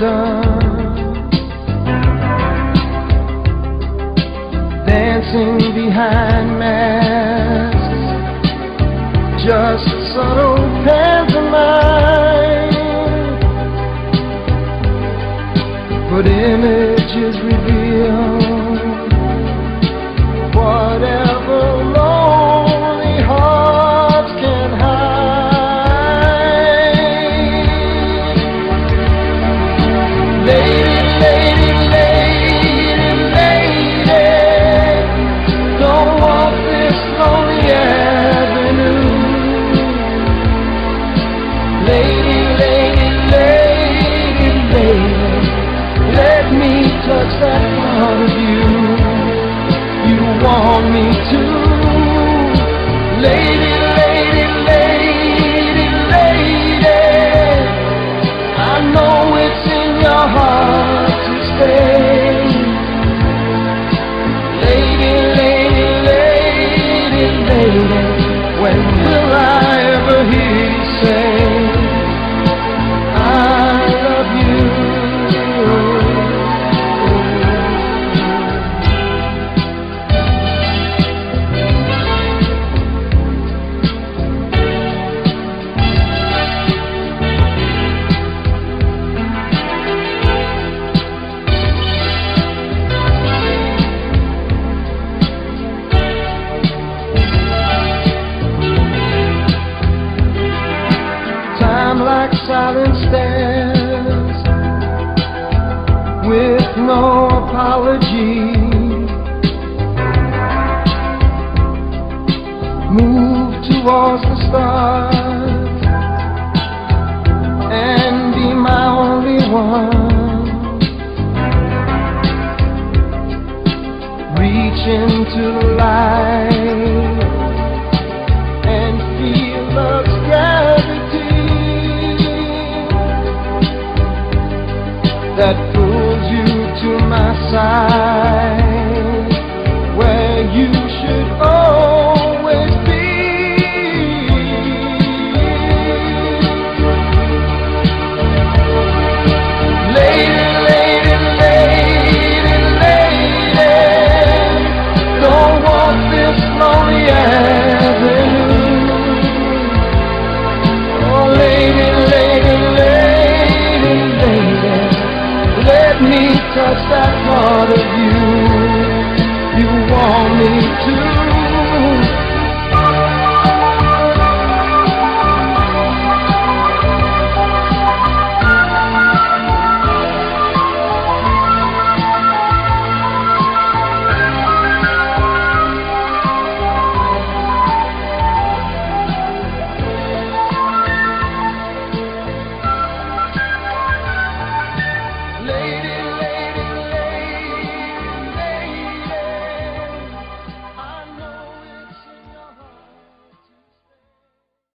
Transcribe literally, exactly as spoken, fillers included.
undone, dancing behind masks, just subtle pantomime, but images reveal whatever lonely hearts can hide. Lady, lady, lady, lady, don't walk this lonely avenue. Lady, lady, lady, lady, let me touch that part of you you want me to. Lady, lady, lady, lady, I know it's in your heart to stay. Lady, lady, lady, lady, when will I ever hear you say I love you? Like silent stairs, with no apology, move towards the stars and be my only one. Reach into the light and feel love's gravity that pulls you to my side.